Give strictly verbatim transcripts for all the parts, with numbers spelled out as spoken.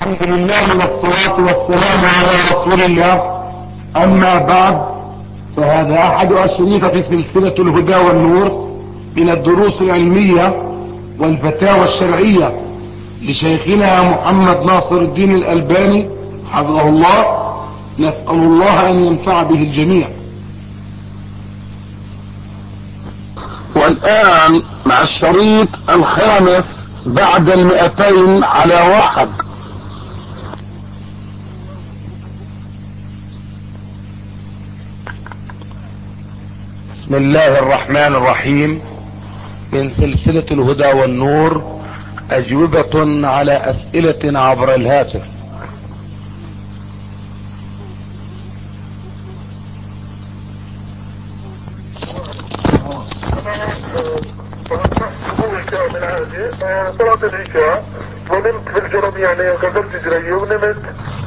الحمد لله والصلاة والسلام على رسول الله. اما بعد، فهذا احد اشرطة سلسلة الهدى والنور من الدروس العلمية والفتاوى الشرعية لشيخنا محمد ناصر الدين الألباني حفظه الله. نسأل الله ان ينفع به الجميع. والان مع الشريط الخامس بعد المئتين على واحد. بسم الله الرحمن الرحيم. من سلسلة الهدى والنور، اجوبة على اسئلة عبر الهاتف. صلاة العشاء ونمت في الجرم، يعني غسلت جري ونمت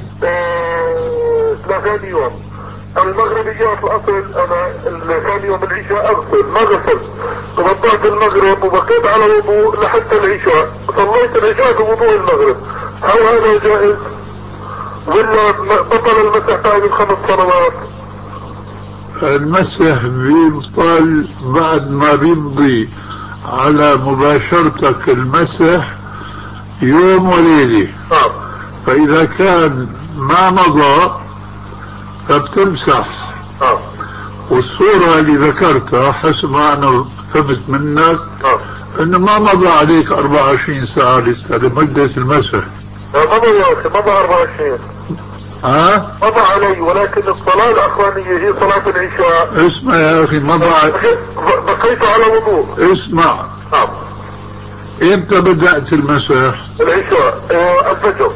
لثاني يوم. المغربيات الاصل انا ثاني يوم العشاء اغسل، ما غسلت، غطيت المغرب وبقيت على وضوء لحتى العشاء، صليت العشاء بوضوء المغرب. هل هذا جائز ولا بطل المسح بعد الخمس صلوات؟ المسح بيبطل بعد ما بيمضي على مباشرتك المسح يوم وليلة. آه. فإذا كان ما مضى فبتمسح. آه. والصورة اللي ذكرتها حسب ما أنا فهمت منك آه. أنه ما مضى عليك أربعة وعشرين ساعة لسه لمدة المسح. مضى يا أخي، مضى أربعة وعشرين. ها؟ مضى علي، ولكن الصلاة الأخرانية هي صلاة العشاء. اسمع يا أخي، مضى بقيت على وضوء. اسمع. آه. امتى بدأت المسح؟ العشاء. اه الفجر.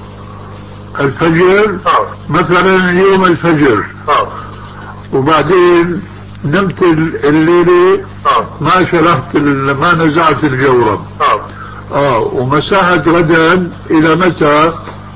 الفجر؟ آه. مثلا يوم الفجر. آه. وبعدين نمت الليلة. آه. ما شرحت ما نزعت الجورب. آه. اه ومسحت غدا الى متى؟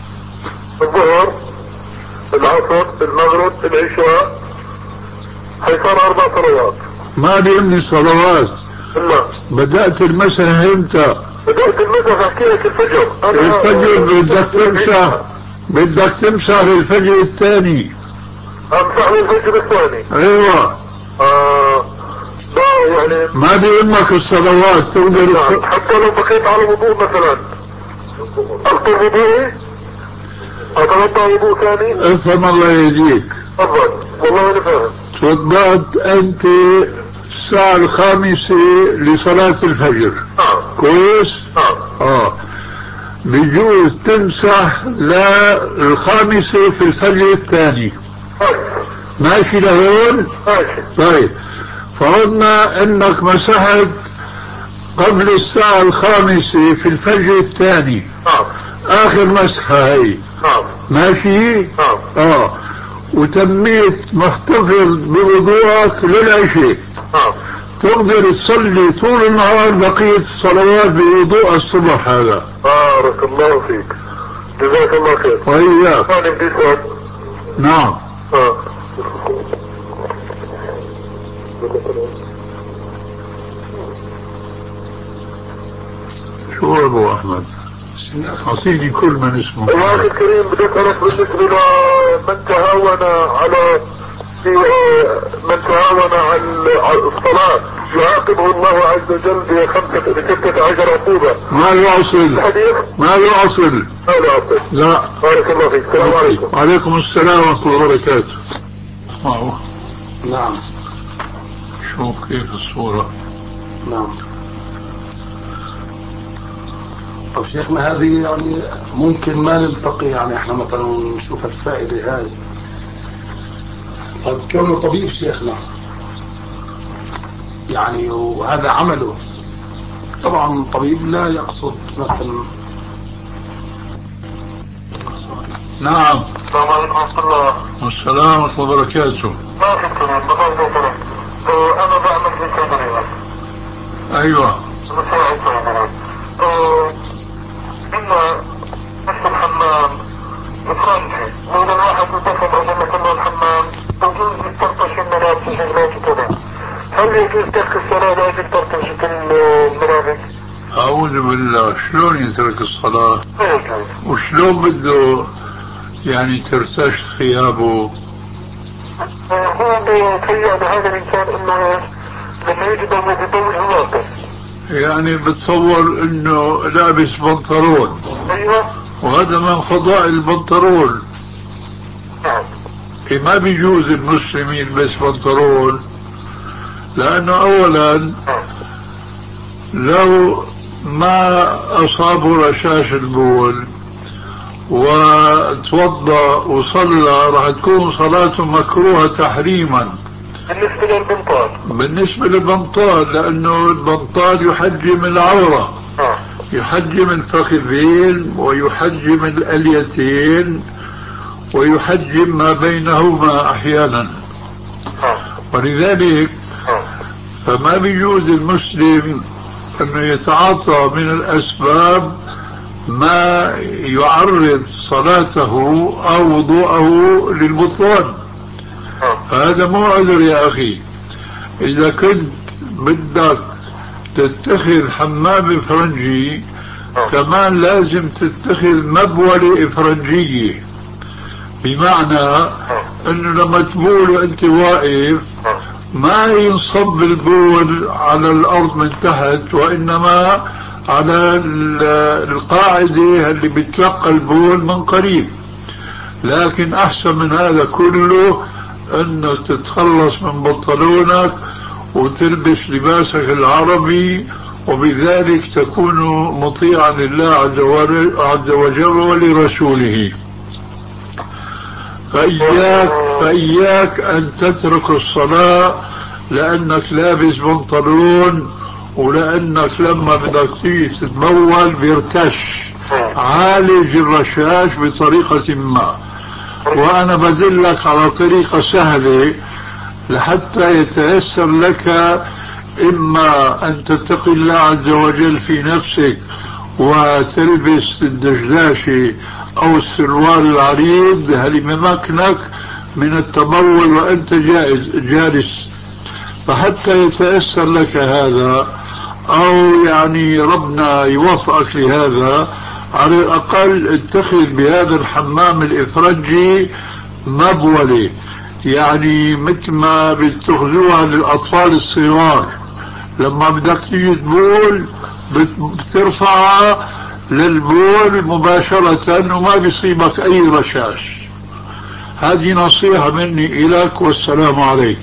الظهر، العصر، المغرب، العشاء، حيصار اربع صلوات. ما بيهمني صلوات. لا. بدأت المسح امتى؟ بدأت المسح احكي لك الفجر. الفجر بدك تمسح، بدك تمسح الفجر الثاني. امسح الفجر الثاني. ايوه. اه لا يعني ما بيهمك الصلوات تقدر. حتى لو بقيت على وضوء مثلا اخطر وضوئي اتوضا وضوء ثاني. افهم الله يهديك. تفضل. والله انا فاهم. توضأت انت الساعة الخامسة لصلاة الفجر. اه. كويس؟ اه. اه بجوز تمسح للخامسة في الفجر الثاني. ماشي لهون؟ ماشي. طيب فرضنا انك مسحت قبل الساعة الخامسة في الفجر الثاني. اه. اخر مسحة هي. اه. ماشي؟ اه. اه وتميت محتفظ بوضوءك للعشاء. اه. تقدر تصلي طول النهار بقية الصلوات بوضوء الصبح هذا. بارك الله فيك، جزاك الله خير. وإياك. انا بدي سؤال. نعم. اه شو ابو احمد؟ اعطيني كل من اسمه. يا اخي الكريم، بدي اسالك بالنسبه لمن تهاون على في من تهاون على الصلاه يعاقبه الله عز وجل بخمسه بستة عشر عقوبه. ما يعصل. الحديث ما يعصل. ما يعصل. لا. بارك الله فيك. السلام عليكم. وعليكم السلام ورحمه الله وبركاته. اسمعوا. نعم. شوف كيف الصوره. نعم. طب شيخنا، هذه يعني ممكن ما نلتقي، يعني احنا مثلا نشوف الفائدة هذه. طب كونه طبيب شيخنا يعني وهذا عمله، طبعا طبيب لا يقصد مثلا. نعم. السلام عليكم ورحمه الله. والسلام ورحمه الله وبركاته. ما في كريم، بخير بخير. انا بعمل في صيدليه. ايوه. مساعد صيدليه. إما نفس الحمام فرنسي، لو الواحد يتصل عشان يكون الحمام يجوز يطرطش الملابس وشغلات وكذا، هل يجوز ترك الصلاة لاجل ترطش الملابس؟ اعوذ بالله، شلون يترك الصلاة؟ لا يجوز. وشلون بده يعني ترتش ثيابه؟ هو بيتهيأ لهذا الإنسان إنه لما يجي ضوء بضوء الواقع. يعني بتصور إنه لابس بنطلون. أيوه. وهذا من فضائل البنطلون. نعم. ما بيجوز المسلم يلبس بنطلون، لأنه أولا لو ما أصابه رشاش البول وتوضأ وصلى راح تكون صلاته مكروهة تحريما بالنسبة للبنطال. بالنسبة للبنطال، لأنه البنطال يحجم العورة، يحجم الفخذين ويحجم الأليتين ويحجم ما بينهما أحيانا. ولذلك فما بيجوز المسلم أنه يتعاطى من الأسباب ما يعرض صلاته أو وضوءه للبطلان. هذا مو عذر يا أخي. إذا كنت بدك تتخذ حمام إفرنجي كمان لازم تتخذ مبولة إفرنجية، بمعنى أنه لما تبول وأنت واقف ما ينصب البول على الأرض من تحت، وإنما على القاعدة اللي بتلقى البول من قريب. لكن أحسن من هذا كله أنه تتخلص من بنطلونك وتلبس لباسك العربي، وبذلك تكون مطيعا لله عز وجل ولرسوله. فإياك, فإياك أن تترك الصلاة لأنك لابس بنطلون، ولأنك لما بدك تيجي تتبول بيرتش. عالج الرشاش بطريقة ما، وأنا بدلك على طريقة سهلة لحتى يتيسر لك، إما أن تتقي الله عز وجل في نفسك وتلبس الدشداشي أو السروال العريض هل بمكنك من التبول وأنت جائز جالس، فحتى يتيسر لك هذا أو يعني ربنا يوفقك لهذا، على الأقل اتخذ بهذا الحمام الإفرنجي مبولة، يعني مثل ما بتخذوها للأطفال الصغار لما بدك تيجي تبول بترفعها للبول مباشرة وما بيصيبك أي رشاش. هذه نصيحة مني إليك، والسلام عليكم.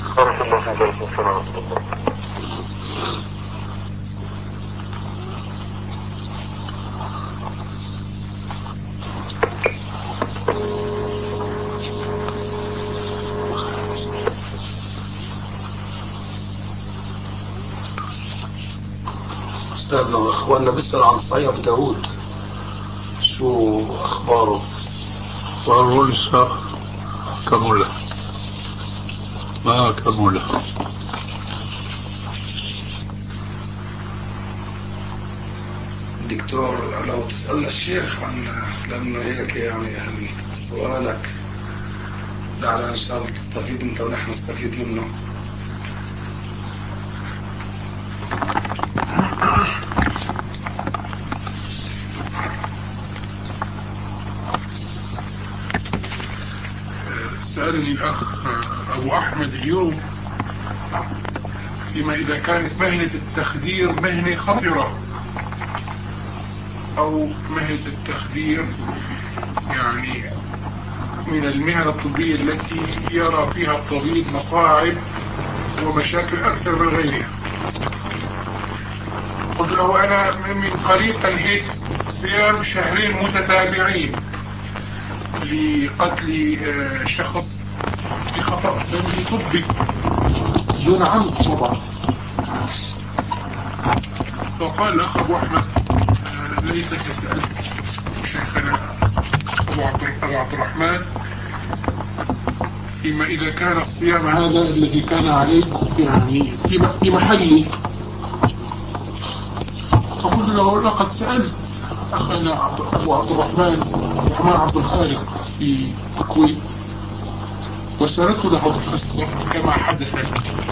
أستاذنا أخواننا بيسأل عن صحيح أبي داود، شو أخباره؟ وهو لسه كمله ما كمله. دكتور لو تسألنا الشيخ عن لأنه هيك يعني سؤالك لعل إن شاء الله تستفيد أنت ونحن نستفيد منه. سألني الأخ أبو أحمد اليوم فيما إذا كانت مهنة التخدير مهنة خطرة أو مهنة التخدير يعني من المهنة الطبية التي يرى فيها الطبيب مصاعب ومشاكل أكثر من غيرها. قلت له أنا من قريب أنهيت صيام شهرين متتابعين لقتل شخص بخطأ ذنبي طبي دون عمد طبعا. فقال الأخ أبو أحمد ليتك سألت شيخنا أبو عبد الرحمن فيما إذا كان الصيام هذا الذي كان عليه يعني في محلي. فقلت له لقد سألت أخنا أبو عبد الرحمن الرحمن عبد الخالق في الكويت وسألته له القصة كما حدث لي،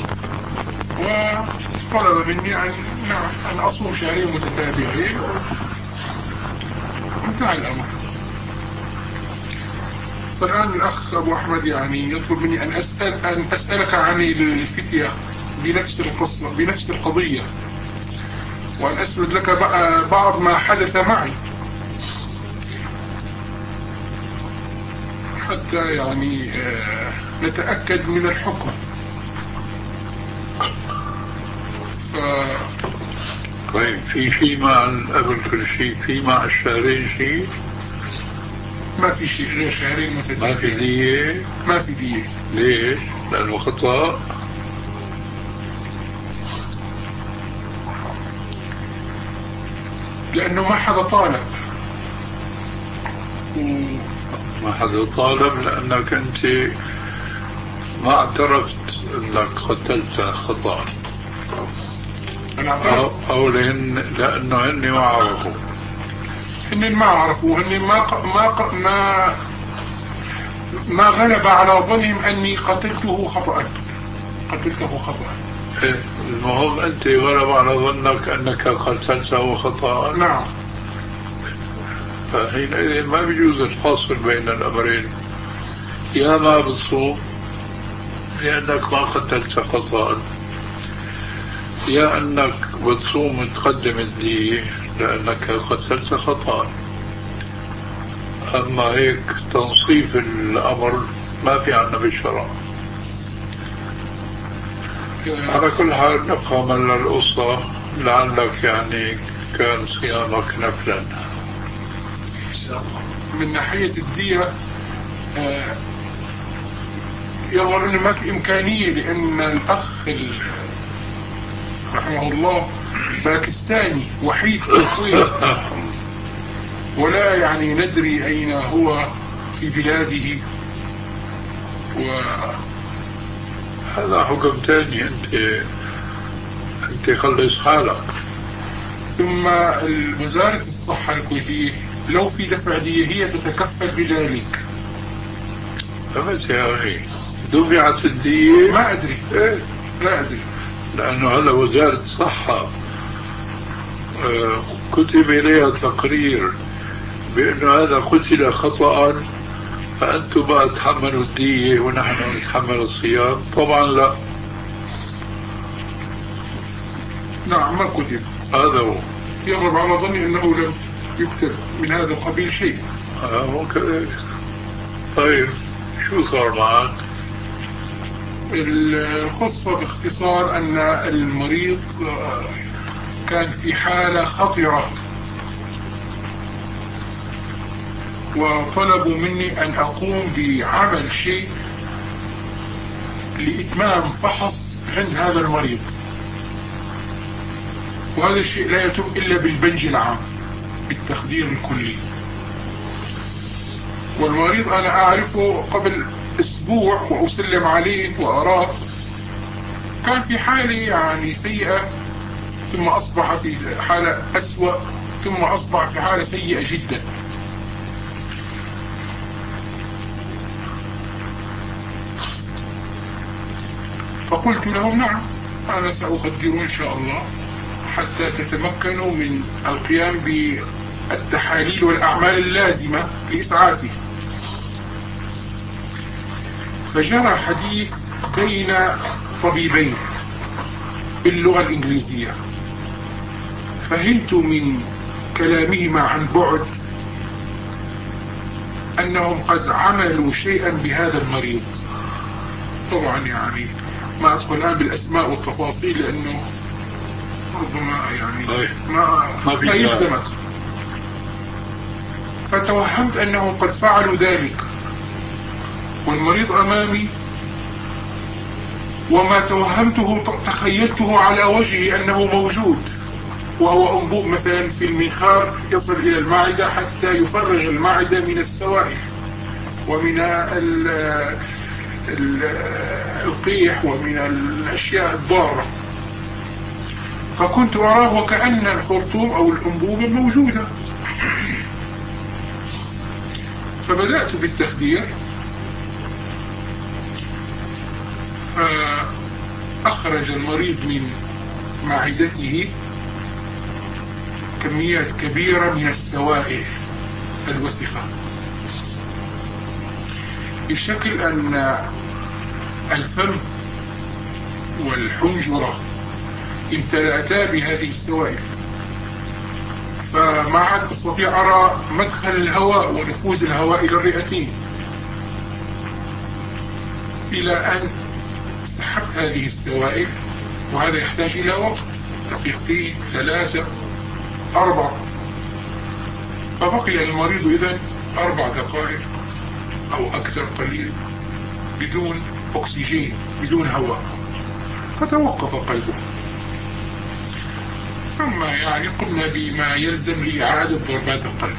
وطلب مني أن أن أصوم شهرين متتابعين. انتهى الأمر. فالآن الأخ أبو أحمد يعني يطلب مني أن أسأل أن أسألك عن الفتية بنفس القصة بنفس القضية، وأن أسرد لك بعض ما حدث معي حتى يعني نتأكد من الحكم. ف... طيب في شيء مع الأب كل شيء، في مع الشهرين شيء؟ ما في شيء غير شهرين متتابعين. ما في دية؟ ما في دية. ليش؟ لأنه خطأ. لأنه ما حدا طالب. ما حدا طالب لأنك أنت ما اعترفت أنك قتلت خطأ. أو, أو لأن لأنه هن ما عرفوا. هن ما عرفوا، هن ما ما ما ما غلب على ظنهم أني قتلته خطأ. قتلته خطأ. إيه المهم أنت غلب على ظنك أنك قتلته خطأ. نعم. فحينئذ ما بيجوز الفصل بين الأمرين، يا ما بتصوم لأنك ما قتلت خطأ، يا أنك بتصوم وتقدم الدية لأنك قتلت خطأ. أما هيك تنصيف الأمر ما في عنا بالشرع. على كل حال نبقى من القصة، لعلك يعني كان صيامك نفلا. من ناحية الدية آه يظهر أنه ما في إمكانية، لأن الأخ رحمه الله باكستاني وحيد في الكويت، ولا يعني ندري أين هو في بلاده. و هذا حكم تاني، أنت أنت خلص حالك. ثم وزارة الصحة الكويتية لو في دفع دية هي تتكفل بذلك. فمت يا أخي دفعت الدية؟ ما أدري. إيه؟ لا أدري، لأنه هلا وزارة الصحة كتب إليها تقرير بأنه هذا قتل خطأ، فأنتم بقى تحملوا الدية ونحن نتحمل الصيام. طبعا لا. نعم ما كتب. هذا هو. يغلب على ظني أنه لم يكتب من هذا القبيل شيء. آه ممكن. طيب شو صار معك؟ القصة باختصار أن المريض كان في حالة خطرة، وطلبوا مني أن أقوم بعمل شيء لإتمام فحص عند هذا المريض، وهذا الشيء لا يتم إلا بالبنج العام بالتخدير الكلي. والمريض أنا أعرفه قبل أسبوع وأسلم عليه وأراه كان في حالة يعني سيئة، ثم أصبح في حالة أسوأ، ثم أصبح في حالة سيئة جدا. فقلت لهم نعم أنا سأخدر إن شاء الله حتى تتمكنوا من القيام بالتحاليل والأعمال اللازمة لإسعافه. فجرى حديث بين طبيبين باللغة الإنجليزية، فهمت من كلامهما عن بعد أنهم قد عملوا شيئا بهذا المريض. طبعا يعني ما أدخل الآن بالأسماء والتفاصيل لأنه ربما يعني ما, ما يلزمك. فتوهمت أنهم قد فعلوا ذلك والمريض أمامي، وما توهمته تخيلته على وجهه أنه موجود، وهو أنبوب مثلا في المنخار يصل إلى المعدة حتى يفرغ المعدة من السوائل ومن ال ال القيح ومن الأشياء الضارة. فكنت أراه وكأن الخرطوم أو الأنبوبة موجودة. فبدأت بالتخدير، فأخرج المريض من معدته كميات كبيرة من السوائل الوسخة. بشكل أن الفم والحنجرة امتلأتا بهذه السوائل، فما عاد أستطيع أرى مدخل الهواء ونفوذ الهواء إلى الرئتين، إلى أن سحبت هذه السوائل، وهذا يحتاج إلى وقت، دقيقتين ثلاثة أربع، فبقي المريض إذن أربع دقائق أو أكثر قليل بدون أكسجين، بدون هواء، فتوقف قلبه. ثم يعني قمنا بما يلزم لإعادة ضربات القلب،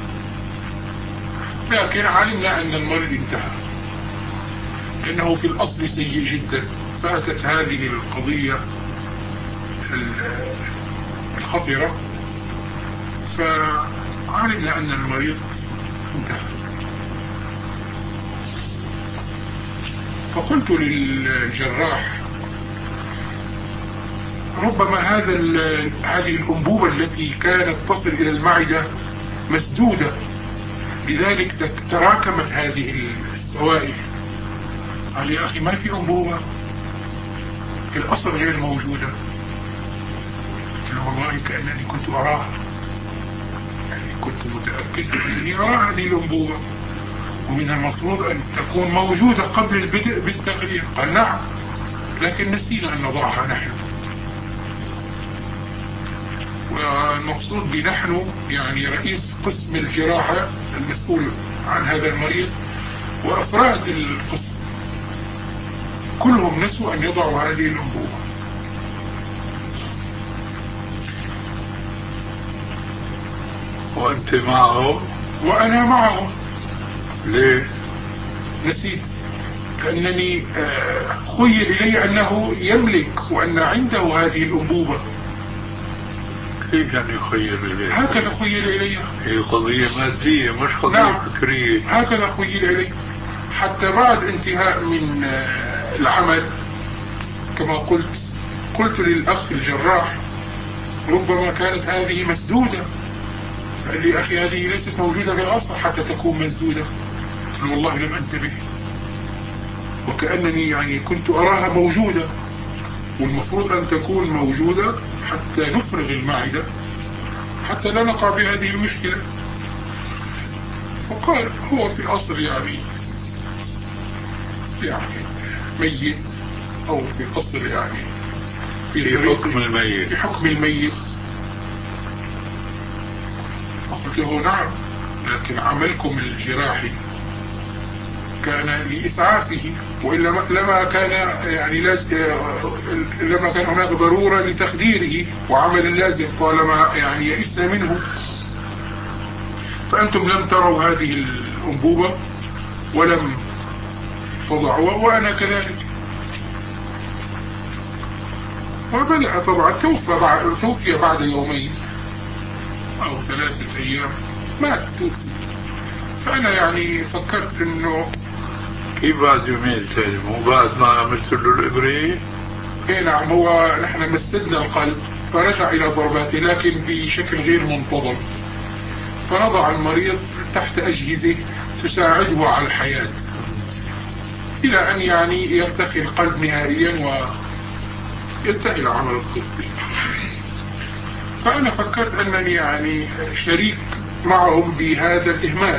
لكن علمنا أن المريض انتهى، لأنه في الأصل سيء جدا. فأتت هذه القضية الخطرة، فعلمنا أن المريض انتهى. فقلت للجراح ربما هذا هذه الأنبوبة التي كانت تصل إلى المعدة مسدودة، لذلك تراكمت هذه السوائل. قال يا أخي ما في أنبوبة، في الأصل غير موجودة. قلت والله كأنني كنت أراها، يعني كنت متأكد أنني أرى هذه الأنبوبة، ومن المفروض أن تكون موجودة قبل البدء بالتغيير. قال نعم، لكن نسينا أن نضعها نحن. والمقصود بنحن يعني رئيس قسم الجراحة المسؤول عن هذا المريض وأفراد القسم كلهم نسوا أن يضعوا هذه الأنبوبة. وأنت معه؟ وأنا معه. ليه؟ نسيت، لأنني خيل إلي أنه يملك وأن عنده هذه الأنبوبة. كيف يعني يخيل إليه؟ هكذا خيل إلي. هي قضية مادية مش قضية نعم. فكرية. هكذا خيل إلي، حتى بعد انتهاء من العمل كما قلت قلت للأخ الجراح ربما كانت هذه مسدودة. قال لي أخي هذه ليست موجودة بالأصل حتى تكون مسدودة. قلت والله لم أنتبه، وكأنني يعني كنت أراها موجودة، والمفروض أن تكون موجودة حتى نفرغ المعدة حتى لا نقع بهذه المشكلة. وقال هو في الأصل يعني يعني ميت، أو في الأصل يعني في حكم الميت في حكم الميت. قلت له نعم، لكن عملكم الجراحي كان لإسعافه، وإلا لما كان يعني لازم لما كان هناك ضرورة لتخديره وعمل لازم طالما يعني يئسنا منه. فأنتم لم تروا هذه الأنبوبة ولم تضعوها، وأنا كذلك. وبدأ طبعا توفى بعد, توفي بعد يومين أو ثلاثة أيام مات توفي. فأنا يعني فكرت إنه كيف بعد يومين تاني؟ مو بعد ما عملت له الإبرة؟ إيه نعم، هو نحن مسدنا القلب فرجع إلى ضرباته لكن بشكل غير منتظم، فنضع المريض تحت أجهزة تساعده على الحياة إلى أن يعني يرتخي القلب نهائيا وينتهي العمل الطبي. فأنا فكرت أنني يعني شريك معهم بهذا الإهمال،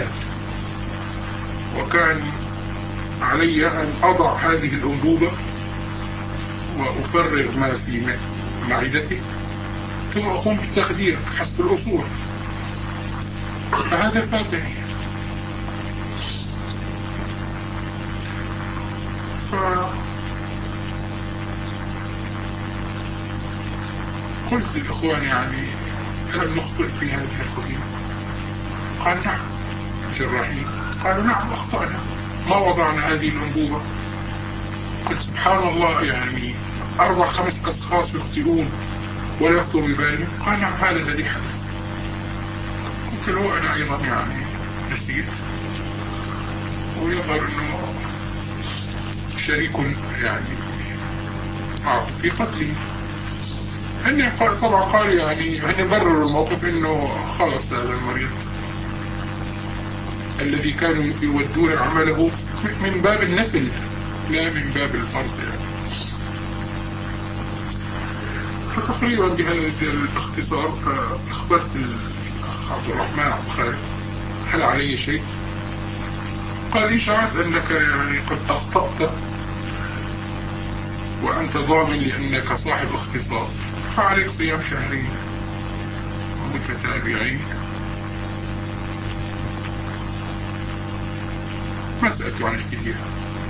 وكان علي أن أضع هذه الأنبوبة وأفرغ ما في معدتي ثم أقوم بالتخدير حسب الأصول. فهذا فاتني. فقلت للإخوان يعني ألم نخطئ في هذه القضية؟ قال نعم. الجراحين قالوا نعم أخطأنا، ما وضعنا هذه الأنبوبة. قلت سبحان الله، يعني أربع خمس أشخاص يخطئون ولا يخطئ ببالهم. قال نعم هذا الذي حدث. قلت له أنا أيضا يعني نسيت، ويظهر أنه شريك يعني معه في قتلي. هن طبعا قال يعني هن برروا الموقف أنه خلص هذا المريض الذي كانوا يودون عمله من باب النفل لا من باب الفرض يعني. فتقريبا بهذا الاختصار أخبرت الأخ عبد الرحمن عبد الخالق هل علي شيء؟ قال لي شعرت أنك يعني قد أخطأت وأنت ضامن لأنك صاحب اختصاص، فعليك صيام شهرين متتابعين. ما سألت عن اجتهاد.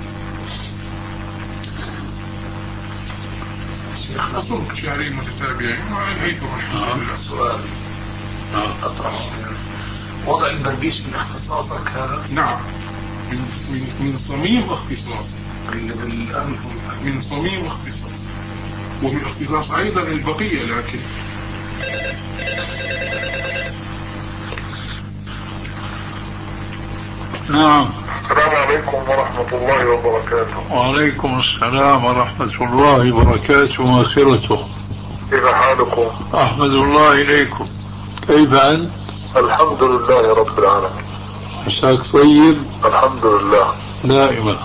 شيخنا صمت شهرين متتابعين وأنهيته الحمد لله. سؤال أطرح وضع البربيش من اختصاصك هذا؟ نعم، من من من صميم اختصاص، اللي بالأنف من صميم اختصاص، ومن اختصاص أيضا البقية. لكن نعم. السلام عليكم ورحمة الله وبركاته. وعليكم السلام ورحمة الله وبركاته ومغفرته. كيف حالكم؟ أحمد الله إليكم. كيف أنت؟ الحمد لله رب العالمين. عساك طيب؟ الحمد لله دائما.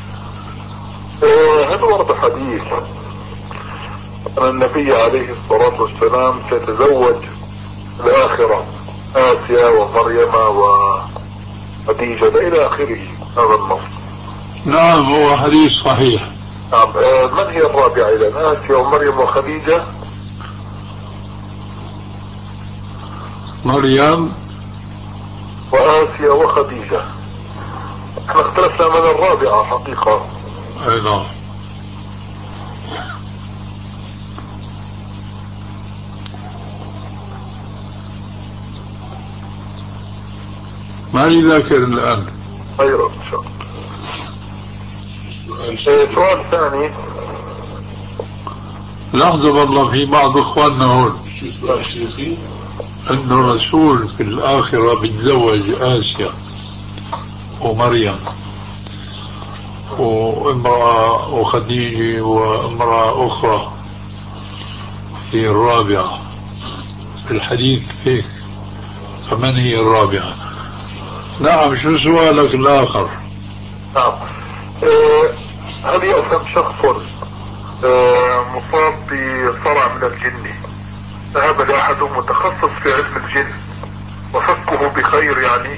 هل ورد حديث أن النبي عليه الصلاة والسلام سيتزوج الآخرة آسيا ومريم وخديجة إلى آخره هذا النص؟ نعم هو حديث صحيح. نعم. من هي الرابعة إذا؟ آسيا ومريم وخديجة؟ مريم وآسيا وخديجة. احنا اختلفنا من الرابعة حقيقة. أي نعم. ماني ذاكر الآن. خير إن شاء الله. سؤال ثاني. لحظة والله في بعض إخواننا هون شو سؤال شيخي؟ أن الرسول في الآخرة بيتزوج آسيا ومريم وامرأة وخديجة وامرأة أخرى هي الرابعة في الحديث هيك. فمن هي الرابعة؟ نعم. شو سؤالك الآخر؟ نعم. اه هل يأثم شخص اه مصاب بصرع من الجن ذهب لأحد متخصص في علم الجن وفكه بخير يعني؟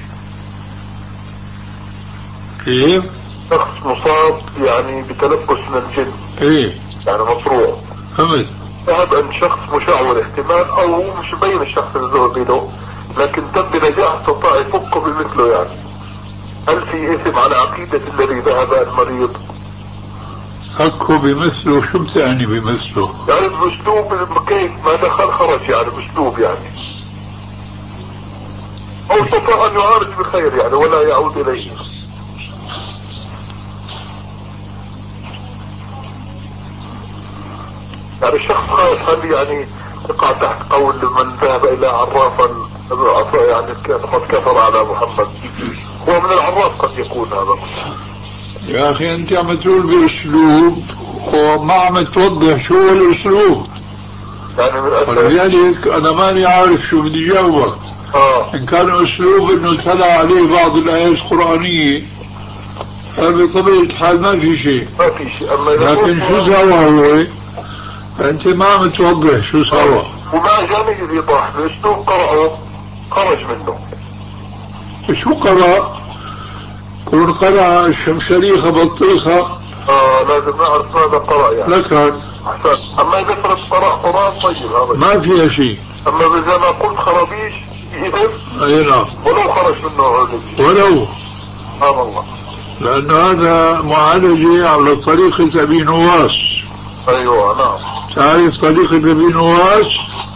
كيف؟ شخص مصاب يعني بتلبس من الجن. ايه يعني مصروع. فهمت. ذهب عند شخص مشعوذ احتمال او مش مبين الشخص اللي ذهب له، لكن تم بنجاح استطاع يفكه بمثله يعني. هل في اثم على عقيدة الذي ذهب المريض؟ فكه بمثله. شو بتعني بمثله؟ يعني باسلوب كيف ما دخل خرج يعني باسلوب يعني، او استطاع ان يعالج بخير يعني ولا يعود اليه. يعني الشخص خايف هل يعني يقع تحت قول من ذهب الى عرافا يعني قد كفر على محمد؟ هو من العراف قد يكون هذا. يا أخي أنت عم تقول بأسلوب وما عم توضح شو هو الأسلوب. يعني ولذلك أنا ماني عارف شو بدي جاوبك. آه. إن كان أسلوب إنه تلا عليه بعض الآيات القرآنية بطبيعة الحال ما في شيء. ما في شيء. أما لكن شو سوى هو؟ أنت ما عم توضح شو سوى. وما جاني الإيضاح بأسلوب قرأه خرج منه. شو قرأ؟ كون قرأ الشمشريخة بطيخة. اه لازم نعرف ماذا قرأ يعني. لكن أحسن. أما إذا فرد قرأ قرآن طيب هذا ما فيها شيء. أما إذا ما قلت خرابيش يهب. أي نعم. ولو خرج منه هذا. ولو. سبحان الله. لأن هذا معالجة على طريقة أبي نواس. أيوة نعم. تعرف طريقة أبي نواس؟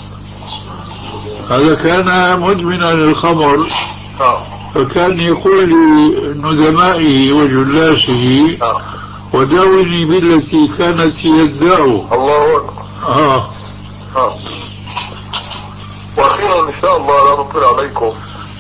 هذا كان مدمنا للخمر. نعم. فكان يقول لندمائه وجلاسه نعم. وداوني بالتي كانت هي الداء. الله أكبر. آه. آه. وأخيرا إن شاء الله لا نطلع عليكم.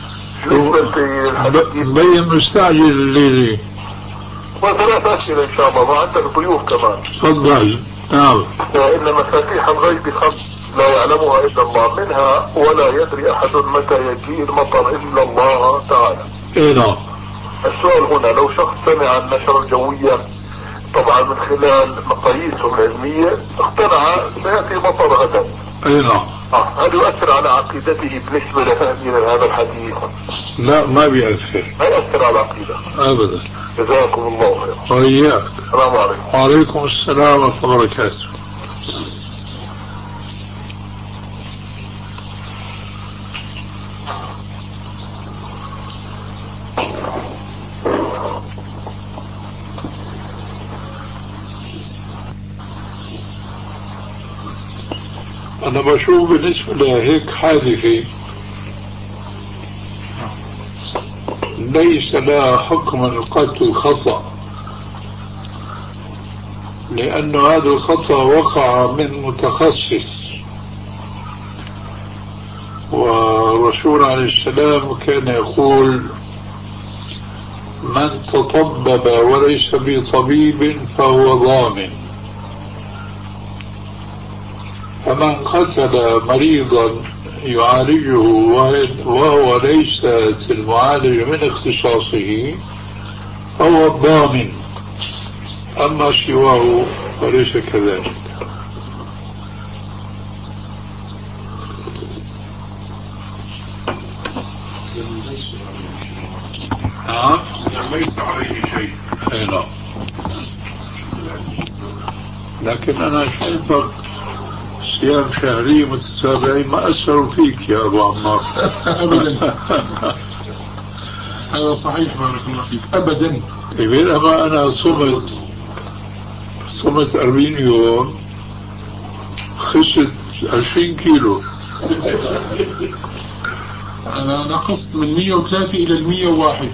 مبين مستعجل الليلة. وثلاث أسئلة إن شاء الله وعندك ضيوف كمان. تفضل. نعم. إن مفاتيح الغيب خمس لا يعلمها إلا الله، منها ولا يدري أحد متى يجيء المطر إلا الله تعالى. إيه نعم. السؤال هنا، لو شخص سمع النشرة الجوية طبعا من خلال مقاييسهم العلمية اقتنع سيأتي مطر غدا. اي نعم. اه هل يؤثر على عقيدته بالنسبة لهذا هذا الحديث؟ لا ما بيأثر. ما يؤثر على العقيدة ابدا. جزاكم الله خير. وإياك. السلام عليكم. وعليكم السلام ورحمة الله وبركاته. أنا بشوف بالنسبة لهيك حادثة ليس لها حكم القتل خطأ، لأن هذا الخطأ وقع من متخصص، والرسول عليه السلام كان يقول: من تطبب وليس بطبيب فهو ضامن. فمن قتل مريضا يعالجه وهو ليس المعالج من اختصاصه فهو الضامن، أما سواه فليس كذلك. نعم ليس عليه شيء. اي نعم. لكن أنا شايفك صيام شهري متتابعين ما أثروا فيك يا أبو عمار. أبدا. هذا صحيح بارك الله فيك. أبدا. بينما أنا صمت صمت أربعين يوم خسرت عشرين كيلو. أنا نقصت من مية وثلاثة إلى المية وواحد.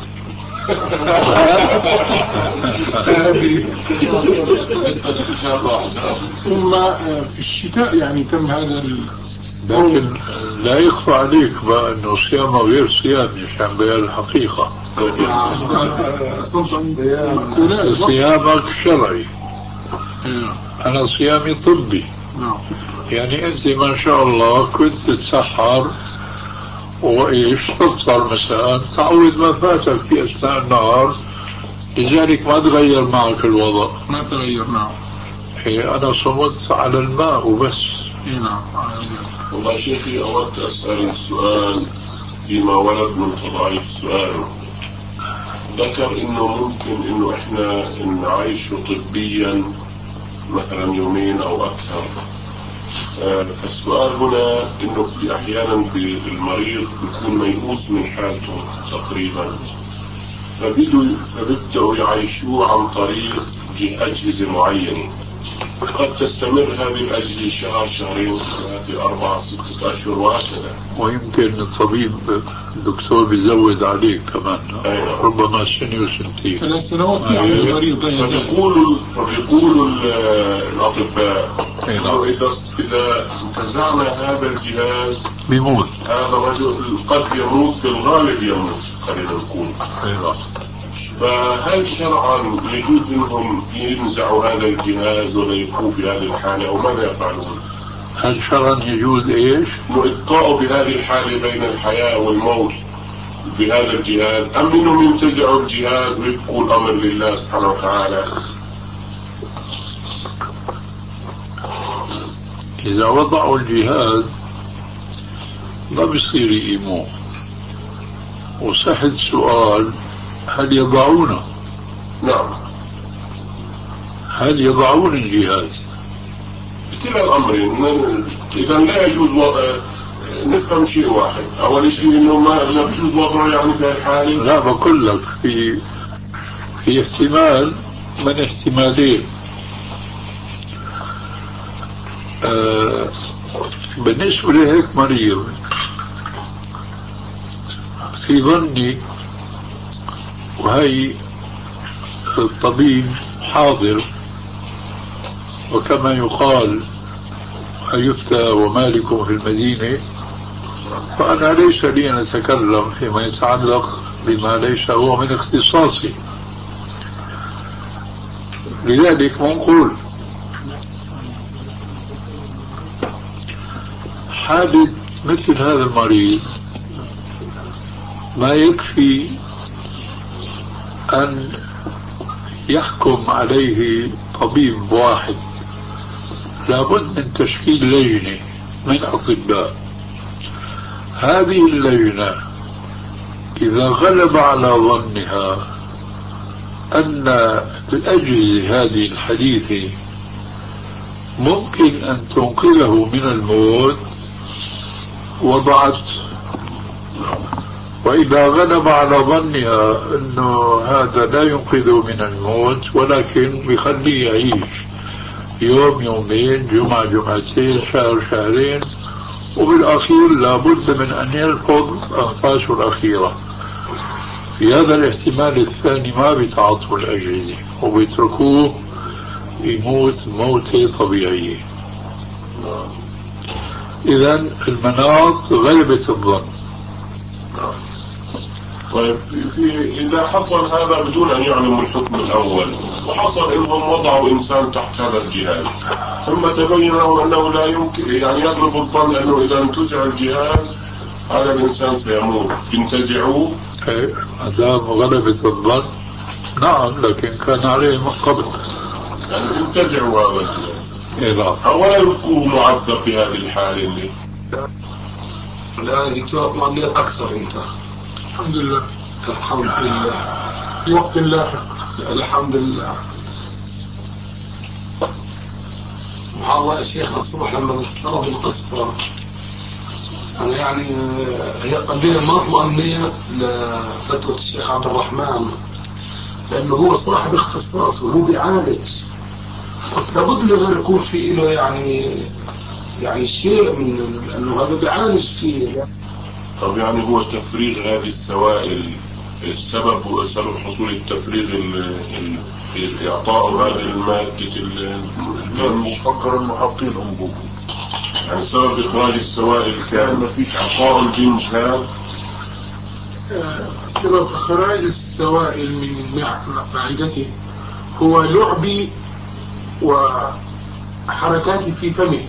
ثم في الشتاء يعني تم هذا. لكن لا يخفى عليك بقى أنه صيامه غير صيامي، عشان بيان الحقيقة. صيامك شرعي، أنا صيامي طبي. يعني أنت ما شاء الله كنت تتسحر وإيش تفطر مساء تعوض ما فاتك في أثناء النهار، لذلك ما تغير معك الوضع. ما تغير معه. هي أنا صمت على الماء وبس. نعم. والله شيخي أردت أسأل السؤال فيما ورد من تضعيف سؤاله. ذكر إنه ممكن إنه إحنا نعيش طبيا مثلا يومين أو أكثر. السؤال هنا إنه في أحيانا المريض بيكون ميؤوس من حالته تقريبا، فبدأوا يعيشوه عن طريق أجهزة معينة، قد تستمر هذه الأجهزة شهر شهرين ثلاثة أربعة ستة أشهر وهكذا. ويمكن الطبيب الدكتور بيزود عليك كمان. أيوة. ربما سنة وسنتين ثلاث سنوات يعني المريض. فبيقولوا فبيقولوا الأطباء إنه إذا إذا انتزعنا هذا الجهاز بيموت هذا الرجل، قد يموت في الغالب يموت خلينا نقول. أيوة. فهل شرعا يجوز انهم ينزعوا هذا الجهاز ولا يبقوا في هذه الحالة او ماذا يفعلون؟ هل شرعا يجوز ايش؟ ابقاء بهذه الحالة بين الحياة والموت بهذا الجهاز، ام انهم ينتزعوا الجهاز ويبقوا الامر لله سبحانه وتعالى؟ اذا وضعوا الجهاز ما بيصير يقيموه. وصح السؤال هل يضعونه؟ نعم. هل يضعون الجهاز؟ كلا الأمرين. إذا لا يجوز وضع. نفهم شيء واحد، أول شيء إنه ما يجوز وضعه يعني في الحالة. لا بقول لك في في احتمال من احتمالين. آه بالنسبة لهيك مريض في ظني، وهي الطبيب حاضر وكما يقال يفتى ومالك في المدينة، فأنا ليس لي أن أتكلم فيما يتعلق بما ليس هو من اختصاصي. لذلك منقول حادث مثل هذا المريض ما يكفي أن يحكم عليه طبيب واحد، لابد من تشكيل لجنة من أطباء. هذه اللجنة إذا غلب على ظنها أن الأجهزة هذه الحديثة ممكن أن تنقذه من الموت وضعت، وإذا غلب على ظنها أنه هذا لا ينقذه من الموت ولكن بيخليه يعيش يوم يومين جمعة جمعتين شهر شهرين، وبالأخير لابد من أن يلفظ أنفاسه الأخيرة، في هذا الاحتمال الثاني ما بيتعاطوا الأجهزة وبيتركوه يموت موتة طبيعية. إذن المناط غلبت الظن. طيب في إذا حصل هذا بدون أن يعلموا الحكم الأول، وحصل إنهم وضعوا إنسان تحت هذا الجهاز، ثم تبين له أنه لا يمكن، يعني يغلب الظن أنه إذا انتزع الجهاز هذا الإنسان سيموت، ينتزعوه؟ إيه، ما دام غلبت الظن نعم، لكن كان عليه من قبل. يعني ينتزعوا هذا الجهاز. إيه لا. أولا يبقوا معذب في هذه الحالة اللي لا دكتور معاملات أكثر أنت. الحمد لله. الحمد لله. في وقت لاحق. الحمد لله. سبحان الله يا شيخ، الصبح لما استغرب القصة أنا يعني هي قضية ما اطمئنيت لفتوى الشيخ عبد الرحمن، لأنه هو صاحب اختصاص وهو بيعالج، لابد له يكون في له يعني يعني شيء من أنه هذا بيعالج فيه. طب يعني هو تفريغ هذه السوائل السبب هو سبب حصول التفريغ ال إعطاء هذه المادة المفكر انه حاطين انبوب، يعني سبب إخراج السوائل كان ما فيش إعطاء البنج هذا. سبب إخراج السوائل من معدته هو لعبي وحركاتي في فمه،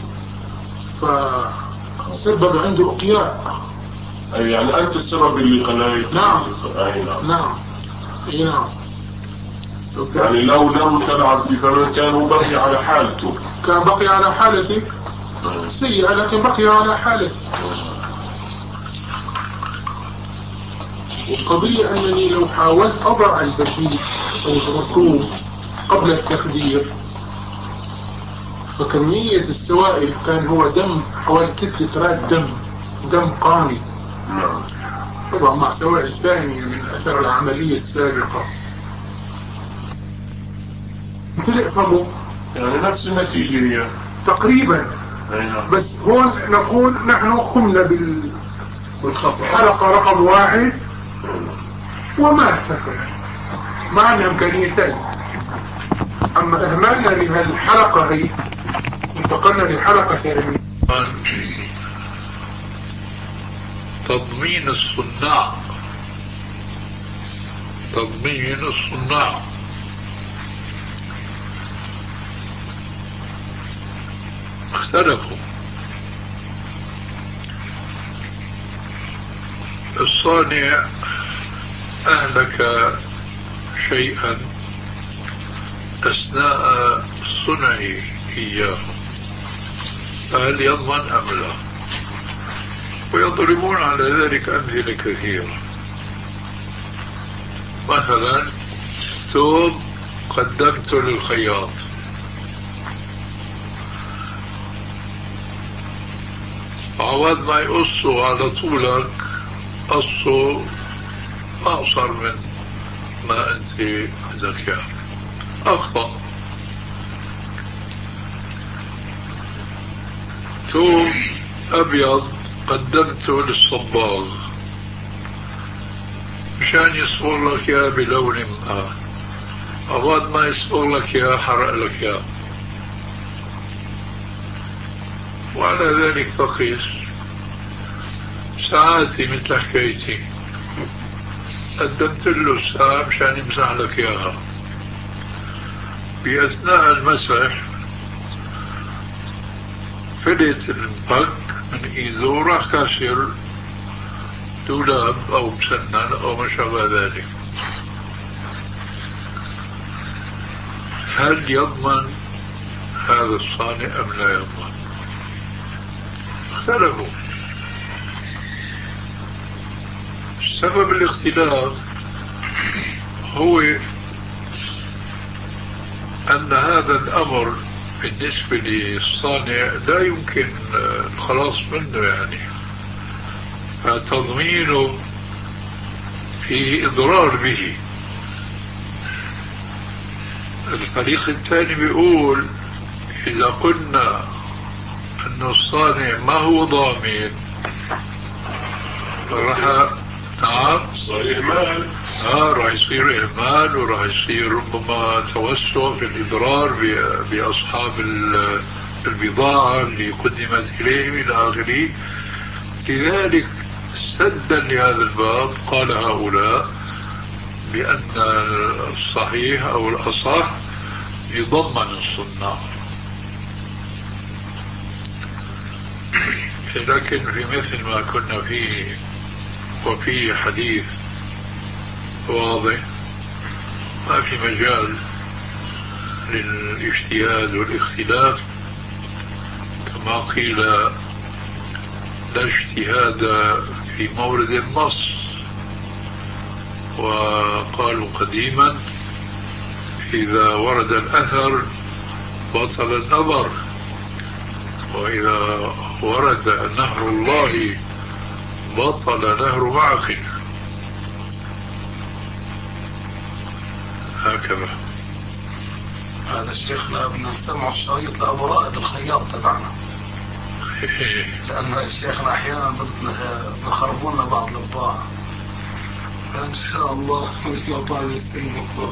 فسبب عنده إقياء. أي يعني أنت السبب اللي خلاه. نعم. أي نعم. نعم. أي نعم. يعني لو لم تلعب بفمه كان بقي على حالته. كان بقي على حالته سيئة، لكن بقي على حالته. والقضية أنني لو حاولت أضع البديل أو الركوب قبل التخدير فكمية السوائل كان هو دم حوالي ست لترات دم دم قاني. طبعا مع سوائل ثانية من أثر العملية السابقة طلع فمه يعني نفس النتيجة هي تقريبا. بس هون نقول نحن قمنا بالحلقة رقم واحد وما اتفق معنا إمكانيتين، أما إهمالنا لهالحلقة هي انتقلنا لحلقة ثانية. تضمين الصناع تضمين الصناع اختلفوا. الصانع أهلك شيئا أثناء صنعه إياه، فهل يضمن أم لا؟ ويضربون على ذلك أمثلة كثيرة. مثلا ثوب قدمته للخياط، عوض ما يقصوا على طولك قصوا أقصر من ما أنت بدك إياه، أخطأ. ثوب أبيض قدمته للصباغ مشان يصبغ لك إياه بلون ما، عوض ما يصبغ لك إياه حرق لك إياه. وعلى ذلك فقيس. ساعاتي مثل حكايتي قدمت له الساعة مشان يمسح لك إياها، بأثناء المسح فلت المفك من إيده وراح كاسر دولاب أو مسنن أو ما شابه ذلك. هل يضمن هذا الصانع أم لا يضمن؟ اختلفوا. سبب الاختلاف هو أن هذا الأمر بالنسبة للصانع لا يمكن الخلاص منه، يعني فتضمينه فيه إضرار به. الفريق الثاني بيقول إذا قلنا أن الصانع ما هو ضامن راح نعم صحيح إهمال. آه راح يصير إهمال، وراح يصير ربما توسع في الإضرار بأصحاب البضاعة اللي قدمت إليهم إلى آخره. لذلك سدا لهذا الباب قال هؤلاء بأن الصحيح أو الأصح يضمن الصناع. لكن في مثل ما كنا فيه وفي حديث واضح ما في مجال للاجتهاد والاختلاف، كما قيل لا اجتهاد في مورد النص. وقالوا قديما إذا ورد الأثر بطل النظر، وإذا ورد نهر الله بطل نهر معقل. هكذا. هذا شيخنا بنستمع الشريط لأبو رائد الخياط تبعنا، لأن شيخنا أحيانا بخربونا بعض البضاعة، فإن شاء الله نسمع بعض الاستماع.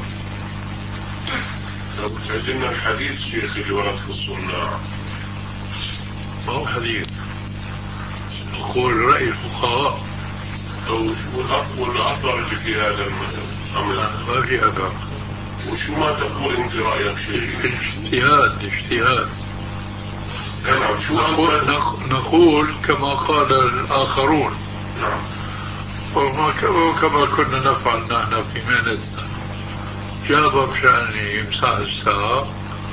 لو تعجبنا الحديث شيخ اللي ورد في الصناع، ما هو حديث، يقول رأي الفقهاء أو شو الأفضل الأثر اللي في هذا الأمر؟ ما في أثر. وشو ما تقول أنت رأيك شيخ؟ اجتهاد اجتهاد. نعم. شو نقول, نقول كما قال الآخرون. نعم. وما كما كنا نفعل نحن في مهنتنا. جاب بشأن يمسح الساعة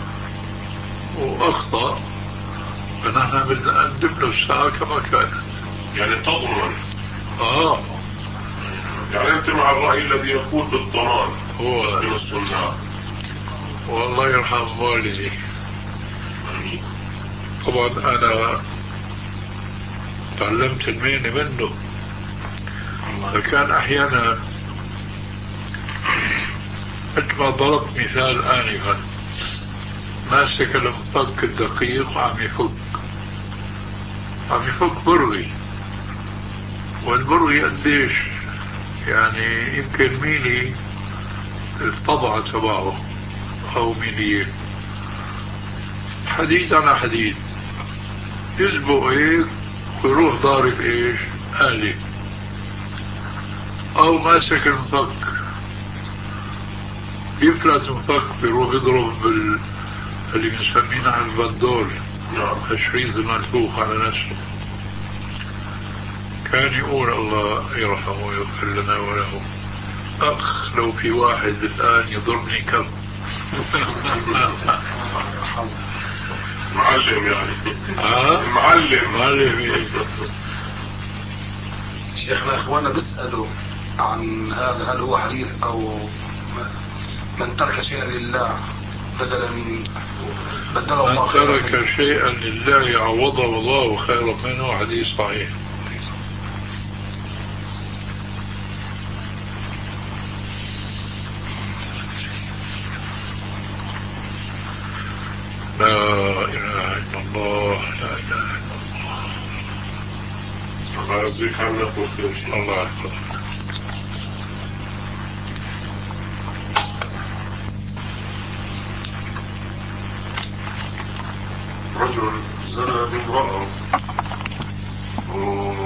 وأخطأ، فنحن بدنا نقدم له الساعة كما كانت. يعني تضمن. آه يعني أنت مع الرأي الذي يقول بالضمان هو من الصناع. والله يرحم والدي. آمين. طبعا أنا تعلمت المهنة منه، فكان أحيانا مثل ما ضربت مثال آنفا، ماسك المفك الدقيق وعم يفك عم يفك برغي، والبرغي قديش يعني يمكن ميلي الطبعة تبعه أو ميلي حديد على حديد، يزبق هيك ويروح ضارب ايش آلي، أو ماسك المفك يفلت المفك بيروح يضرب بال اللي بنسمينه على البندول، الشريط المنفوخ على نفسه. كان يقول الله يرحمه ويغفر لنا وله، أخ لو في واحد الآن يضربني كم. معلم يعني. ها؟ معلم معلم إيه؟ شيخنا إخوانا بيسألوا عن هذا، هل هو حديث أو من ترك شيئا لله بدلا من بدله الله خيرا من ترك شيئا لله عوضه الله خيرا منه، حديث صحيح. لا إله إلا الله، لا إله إلا الله. الله يرضيك عنا كل شيء. الله يحفظك. رجل زنى بامرأة و...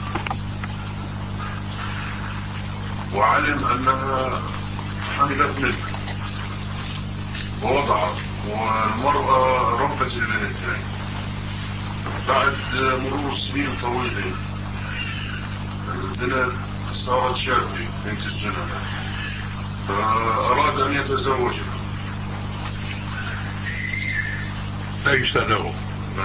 وعلم أنها حملت منه ووضعت، والمرأة ربت البنتين. بعد مرور سنين طويلة البنت صارت شابة بنت الزنا، فأراد أن يتزوجها، ليس له.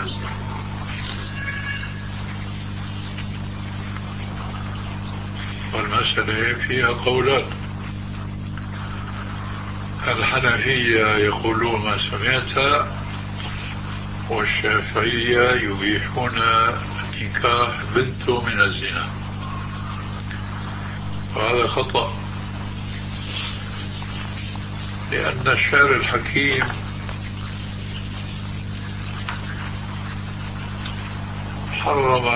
والمسألة فيها قولان. الحنفية يقولون ما سمعت، والشافعية يبيحون نكاح بنته من الزنا، وهذا خطأ، لأن الشارع الحكيم حرم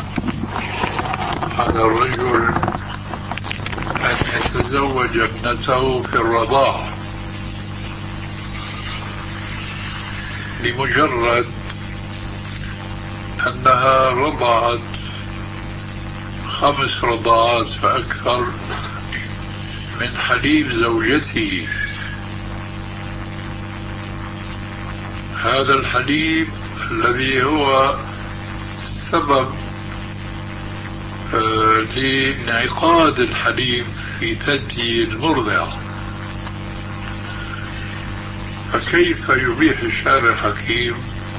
على الرجل أن يتزوج ابنته في الرضاعة لمجرد أنها رضعت خمس رضعات فأكثر من حليب زوجته. هذا الحليب الذي هو سبب آه لانعقاد الحليب في ثدي المرضعة، فكيف يبيح الشارع الحكيم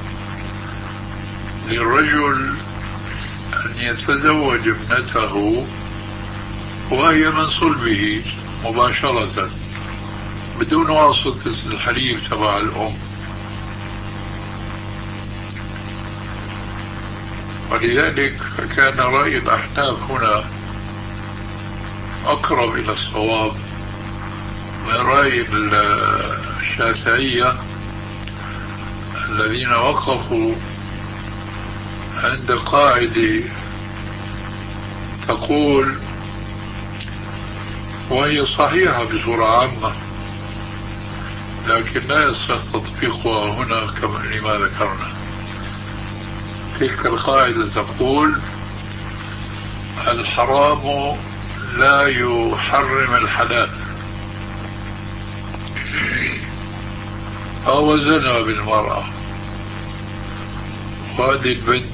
للرجل أن يتزوج ابنته وهي من صلبه مباشرة بدون واسطة الحليب تبع الأم؟ ولذلك فكان رأي الأحناف هنا أقرب إلى الصواب من رأي الشافعية الذين وقفوا عند قاعدة تقول، وهي صحيحة بصورة عامة لكن لا يصح تطبيقها هنا كما لما ذكرنا. تلك القاعدة تقول: الحرام لا يحرم الحلال. فهو زنى بالمرأة، وهذه البنت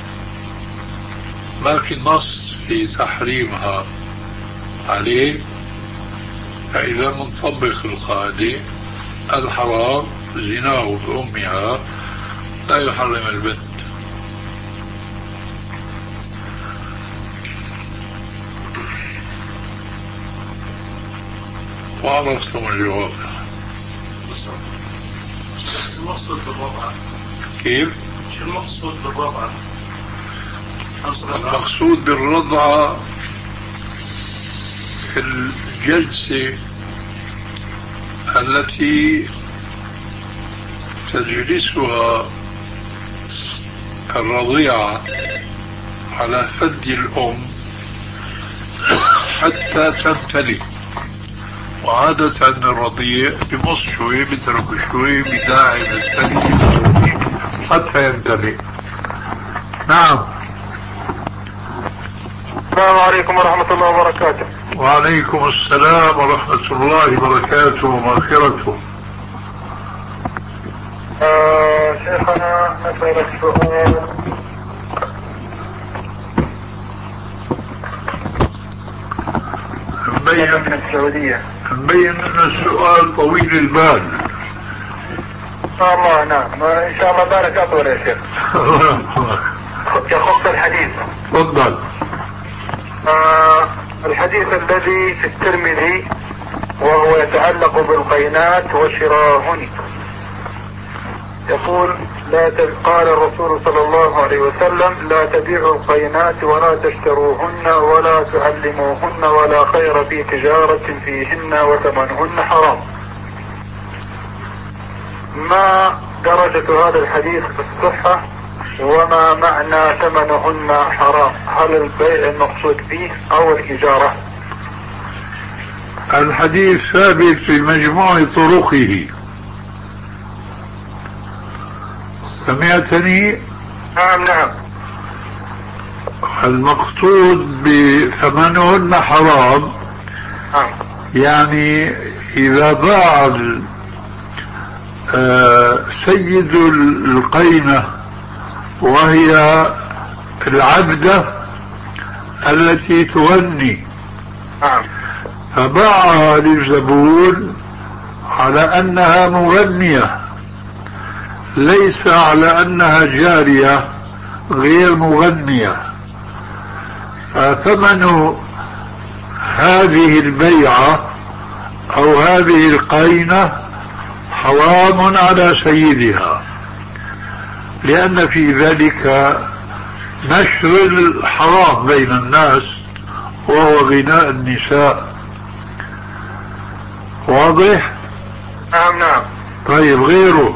ما في نص في تحريمها عليه، فإذا منطبق القاعدة الحرام زناه بأمها لا يحرم البنت. وعرفتم الجواب. شو المقصود بالرضعة؟ كيف؟ شو المقصود بالرضعة؟ المقصود بالرضعة الجلسة التي تجلسها الرضيعة على ثدي الأم حتى تمتلئ، وعادة الرضيع بمص شوي بترك شوي بداعي الثدي حتى يمتلئ. نعم. السلام عليكم ورحمة الله وبركاته. وعليكم السلام ورحمة الله وبركاته ومغفرته. آه شيخنا نسألك سؤال. مبين من السعودية. مبين ان السؤال طويل البال. ان شاء الله. نعم ان شاء الله بالك اطول يا شيخ. يخص الحديث. تفضل. آه الحديث الذي في الترمذي وهو يتعلق بالقينات وشراهن، يقول: لا قال الرسول صلى الله عليه وسلم: لا تبيعوا القينات ولا تشتروهن ولا تعلموهن ولا خير في تجارة فيهن وثمنهن حرام. ما درجة هذا الحديث في الصحة؟ وما معنى ثمنهن حرام؟ هل البيع المقصود به او الإجارة؟ الحديث ثابت في مجموع طرقه. سمعتني؟ نعم نعم. المقصود بثمنهن حرام نعم. يعني إذا باع سيد القينة وهي العبدة التي تغني، نعم، فباعها للزبون على أنها مغنية، ليس على أنها جارية غير مغنية، فثمن هذه البيعة أو هذه القينة حرام على سيدها، لأن في ذلك نشر الحرام بين الناس وهو غناء النساء. واضح؟ نعم نعم. طيب غيره؟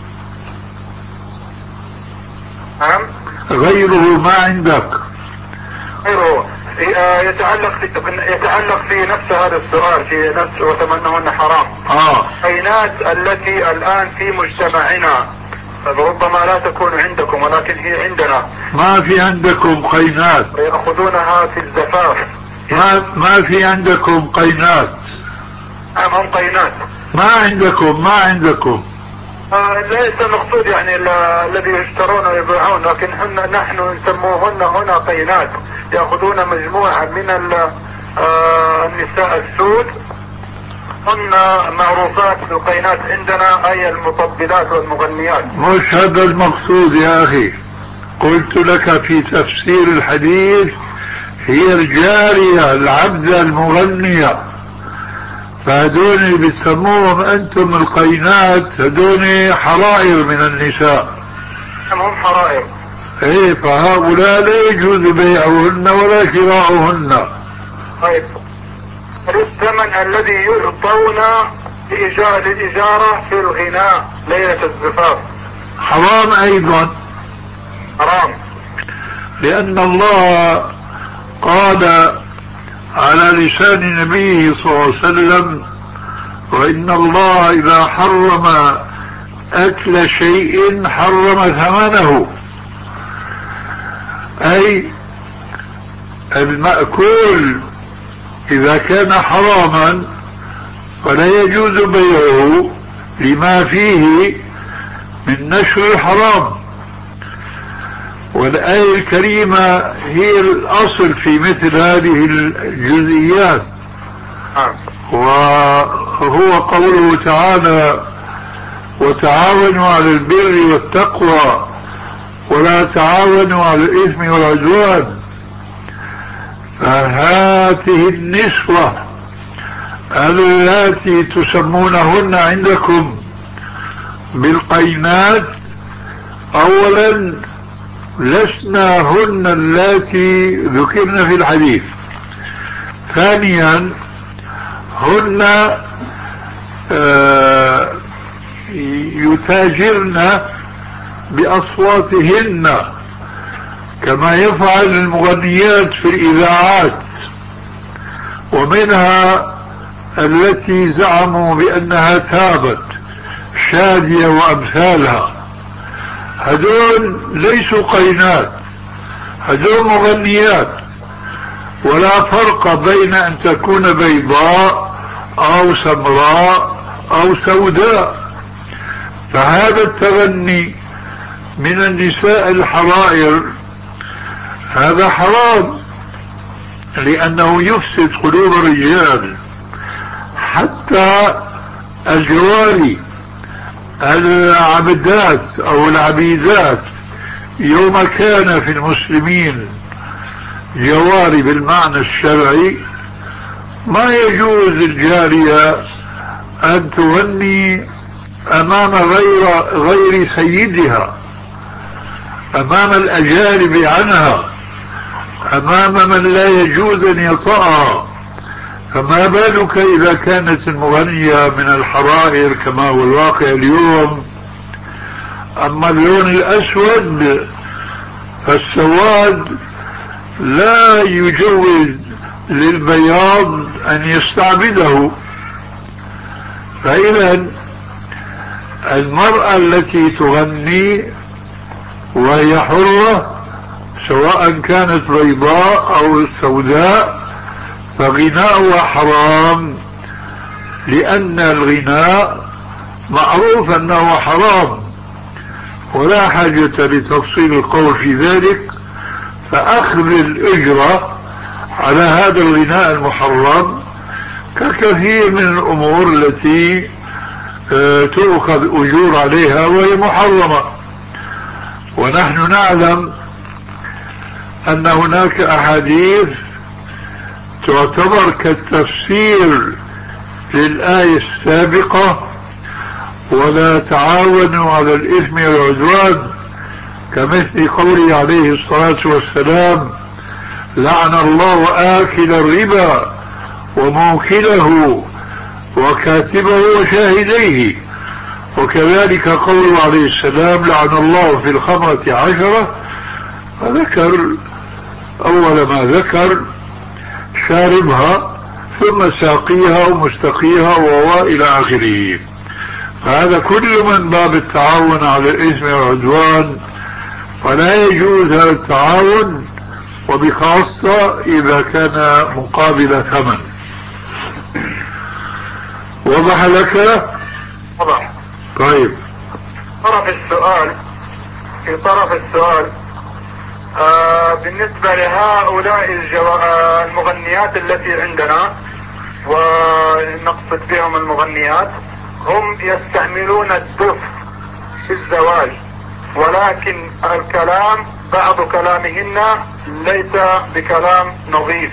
نعم غيره ما عندك؟ غيره يتعلق في يتعلق في نفس هذا السؤال، في نفس وثمنهن حرام. اه قينات التي الآن في مجتمعنا ربما لا تكون عندكم ولكن هي عندنا. ما في عندكم قينات؟ يأخذونها في الزفاف. ما ما في عندكم قينات؟ نعم هم قينات. ما عندكم ما عندكم آه ليس المقصود يعني الذي يشترون ويبيعون، لكن هن نحن نسموهن هنا قينات. يأخذون مجموعة من آه النساء السود، هن معروفات بالقينات عندنا، أي المطبلات والمغنيات. مش هذا المقصود يا أخي، قلت لك في تفسير الحديث هي الجارية العبدة المغنية، فهدوني بتسموهم أنتم القينات، هدوني حرائر من النساء. هم حرائر. ايه، فهؤلاء لا يجوز بيعهن ولا شراؤهن. طيب الثمن الذي يعطون للإجارة في الغناء ليلة الزفاف حرام أيضا، حرام، لأن الله قال على لسان نبيه صلى الله عليه وسلم: وإن الله إذا حرم أكل شيء حرم ثمنه، أي المأكول إذا كان حراما فلا يجوز بيعه لما فيه من نشر الحرام. والآية الكريمة هي الأصل في مثل هذه الجزئيات، وهو قوله تعالى: وتعاونوا على البر والتقوى ولا تعاونوا على الإثم والعدوان. فهاته النسوة اللاتي تسمونهن عندكم بالقينات، أولا لسنا هن اللاتي ذكرن في الحديث، ثانيا هن آه يتاجرن بأصواتهن كما يفعل المغنيات في الإذاعات، ومنها التي زعموا بأنها تابت، شادية وأمثالها. هذول ليسوا قينات، هذول مغنيات، ولا فرق بين أن تكون بيضاء أو سمراء أو سوداء. فهذا التغني من النساء الحرائر هذا حرام، لأنه يفسد قلوب الرجال. حتى الجواري العبدات أو العبيدات، يوم كان في المسلمين جواري بالمعنى الشرعي، ما يجوز الجارية أن تغني أمام غير غير سيدها، أمام الأجانب عنها، أمام من لا يجوز أن يطأها. فما بالك إذا كانت المغنية من الحرائر كما هو الواقع اليوم. أما اللون الأسود فالسواد لا يجوز للبياض أن يستعبده. فإذا المرأة التي تغني وهي حرة سواء كانت بيضاء أو سوداء فغناؤها حرام، لأن الغناء معروف أنه حرام ولا حاجة لتفصيل القول في ذلك. فأخذ الأجرة على هذا الغناء المحرم ككثير من الأمور التي تؤخذ أجور عليها وهي محرمة. ونحن نعلم أن هناك أحاديث تعتبر كالتفسير للآية السابقة: ولا تعاونوا على الإثم والعدوان، كمثل قوله عليه الصلاة والسلام: لعن الله آكل الربا وموكله وكاتبه وشاهديه. وكذلك قوله عليه السلام: لعن الله في الخمرة عشرة، فذكر أول ما ذكر شاربها ثم ساقيها ومستقيها وهو إلى آخره. فهذا كل من باب التعاون على الإثم والعدوان، فلا يجوز هذا التعاون، وبخاصة إذا كان مقابل ثمن. وضح لك؟ وضح. طيب، طرف السؤال في طرف السؤال آه بالنسبة لهؤلاء الجو... آه المغنيات التي عندنا، ونقصد بهم المغنيات، هم يستعملون الدف في الزواج، ولكن الكلام بعض كلامهن ليس بكلام نظيف.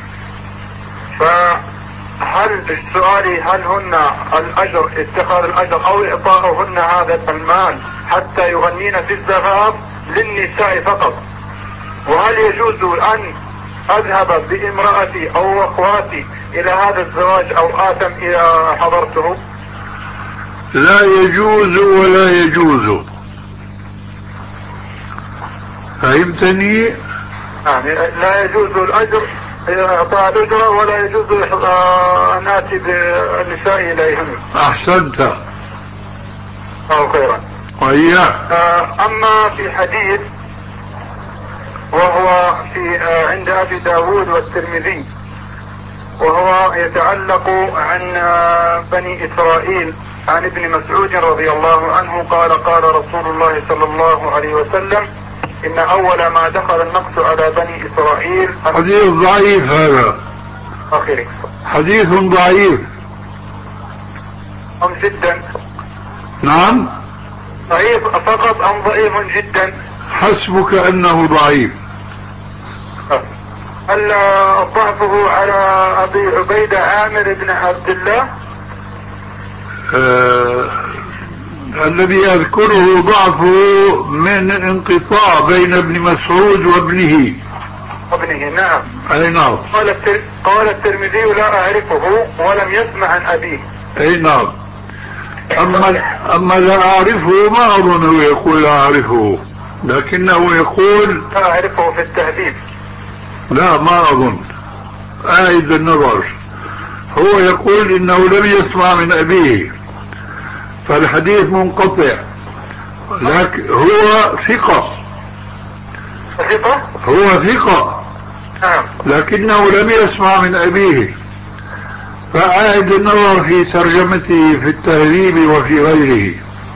فهل السؤال هل هن الأجر اتخاذ الأجر أو إعطاؤهن هذا المال حتى يغنين في الزفاف للنساء فقط؟ وهل يجوز أن أذهب بامرأتي أو أخواتي إلى هذا الزواج أو آثم إذا حضرته؟ لا يجوز ولا يجوز. فهمتني؟ يعني لا يجوز الأجر إعطاء الأجرة، ولا يجوز أن آتي بالنساء إليهم. أحسنت. أو خيرا. وإياك. أما في حديث وهو في عند أبي داود والترمذي، وهو يتعلق عن بني إسرائيل، عن ابن مسعود رضي الله عنه قال: قال رسول الله صلى الله عليه وسلم: إن أول ما دخل النقص على بني إسرائيل. حديث ضعيف هذا. أخيري. حديث ضعيف. أم جدا. نعم. ضعيف فقط أم ضعيف جدا؟ حسبك أنه ضعيف. هل ضعفه على أبي عبيدة عامر بن عبد الله؟ آه الذي أذكره ضعفه من انقطاع بين ابن مسعود وابنه. ابنه نعم. أي نعم. قال التر... قال الترمذي: لا أعرفه ولم يسمع عن أبيه. أي نعم. أما, أما لا أعرفه ما أظنه يقول لا أعرفه، لكنه يقول لا أعرفه في التهذيب. لا، ما أظن. أعيد النظر. هو يقول إنه لم يسمع من أبيه، فالحديث منقطع، لكن هو ثقة. ثقة؟ هو ثقة. نعم. لكنه لم يسمع من أبيه، فأعد النظر في ترجمته في التهذيب وفي غيره.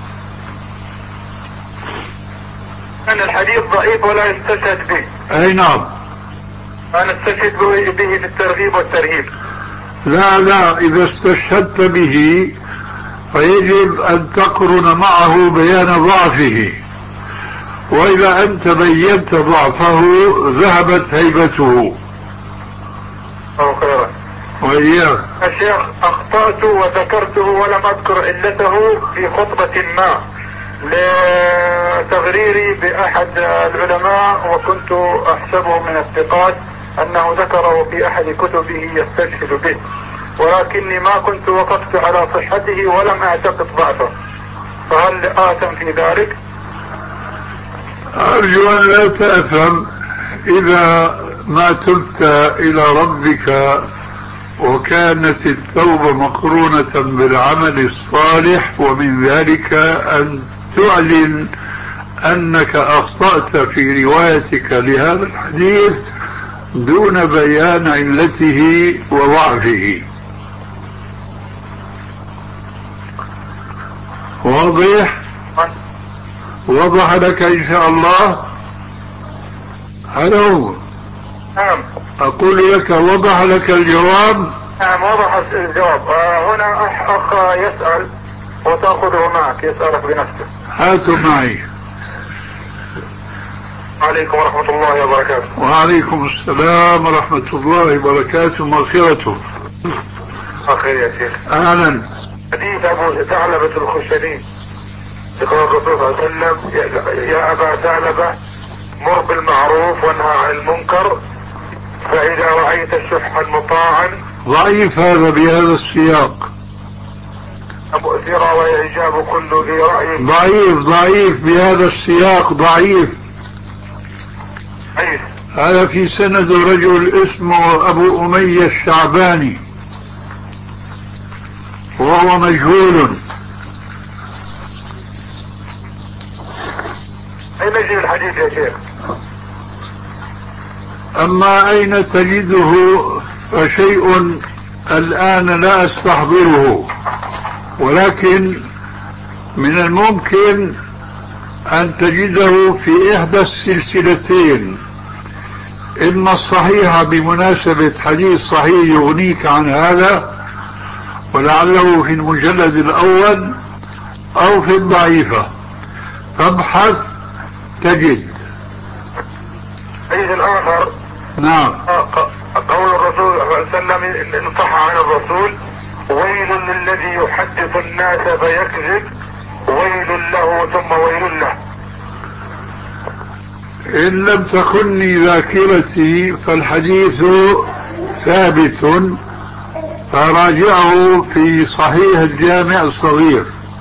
أن الحديث ضعيف ولا يستشهد به. أي نعم. أنا استشهد به في الترغيب والترهيب. لا لا، إذا استشهدت به فيجب أن تقرن معه بيان ضعفه، وإذا أنت بينت ضعفه ذهبت هيبته. أو خيرا. وإياك. الشيخ، أخطأت وذكرته ولم أذكر علته في خطبة ما لتغريري بأحد العلماء، وكنت أحسبه من الثقات أنه ذكره في أحد كتبه يستشهد به، ولكني ما كنت وقفت على صحته ولم أعتقد ضعفه، فهل آثم في ذلك؟ أرجو أن لا تأثم إذا ما تبت إلى ربك وكانت التوبة مقرونة بالعمل الصالح، ومن ذلك أن تعلن أنك أخطأت في روايتك لهذا الحديث دون بيان علته وضعفه. واضح؟ وضح لك إن شاء الله؟ هلو. نعم. أقول لك وضح لك الجواب؟ نعم وضح الجواب. آه هنا أخ يسأل وتأخذه معك يسألك بنفسه. هاته معي. عليكم ورحمة الله وبركاته. وعليكم السلام ورحمة الله وبركاته ومغفرته. أخير يا شيخ. أهلا. حديث أبو ثعلبة الخشني يقول الرسول صلى الله عليه وسلم يا أبا ثعلبة مر بالمعروف وانهى عن المنكر فإذا رأيت شحا مطاعا. ضعيف هذا بهذا السياق. مؤثرا وإعجاب كل ذي رأي. ضعيف ضعيف بهذا السياق ضعيف. أيه. هذا في سند رجل اسمه أبو أمية الشعباني وهو مجهول. أين يجي الحديث يا شيخ؟ أما أين تجده فشيء الآن لا أستحضره، ولكن من الممكن أن تجده في إحدى السلسلتين، إما الصحيحة بمناسبة حديث صحيح يغنيك عن هذا ولعله في المجلد الأول، أو في الضعيفة، فابحث تجد. الحديث الآخر نعم. قول الرسول صلى الله عليه وسلم إن صح عن الرسول ويل للذي يحدث الناس فيكذب ويل له ثم ويل له. إن لم تخني ذاكرتي فالحديث ثابت، فراجعه في صحيح الجامع الصغير.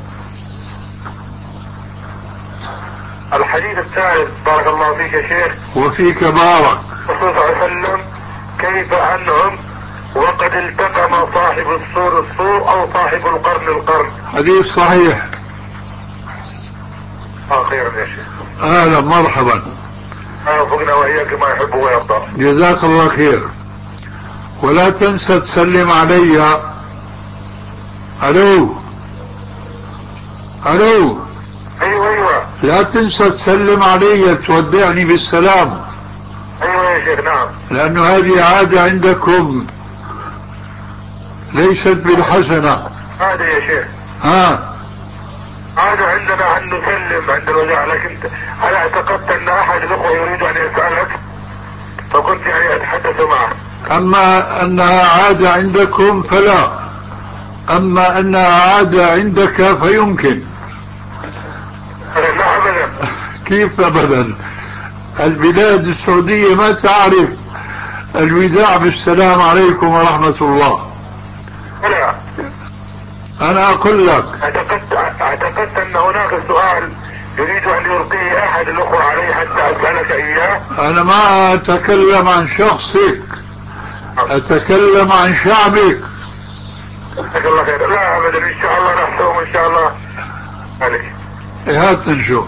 الحديث الثالث بارك الله فيك يا شيخ. وفيك بارك. الرسول صلى الله عليه وسلم كيف أنعم وقد التقم صاحب السور السور أو صاحب القرن القرن. حديث صحيح. آه خيرا يا شيخ. أهلا مرحبا. وفقنا وإياك ما يحب ويرضى. جزاك الله خير. ولا تنسى تسلم علي. ألو ألو. أيوة أيوة. لا تنسى تسلم علي تودعني بالسلام. أيوة يا شيخ. نعم. لأنه هذه عادة عندكم ليست بالحسنة. هذا يا شيخ. ها. هذا عندنا أن نسلم عند الوداع، لكن أنا اعتقدت أن أحد الأخوة يريد أن يسألك فكنت يعني أتحدث معه. أما أنها عادة عندكم فلا، أما أنها عادة عندك فيمكن. لا أبدا. كيف أبدا؟ البلاد السعودية ما تعرف الوداع بالسلام عليكم ورحمة الله. لا. أنا أقول لك اعتقدت اعتقدت أن هناك سؤال يريد أن يلقيه أحد الأخوة عليه حتى أسألك إياه. أنا ما أتكلم عن شخصك، أتكلم عن شعبك. جزاك الله خير. لا أبدا إن شاء الله نحسهم إن شاء الله عليك. هات نشوف.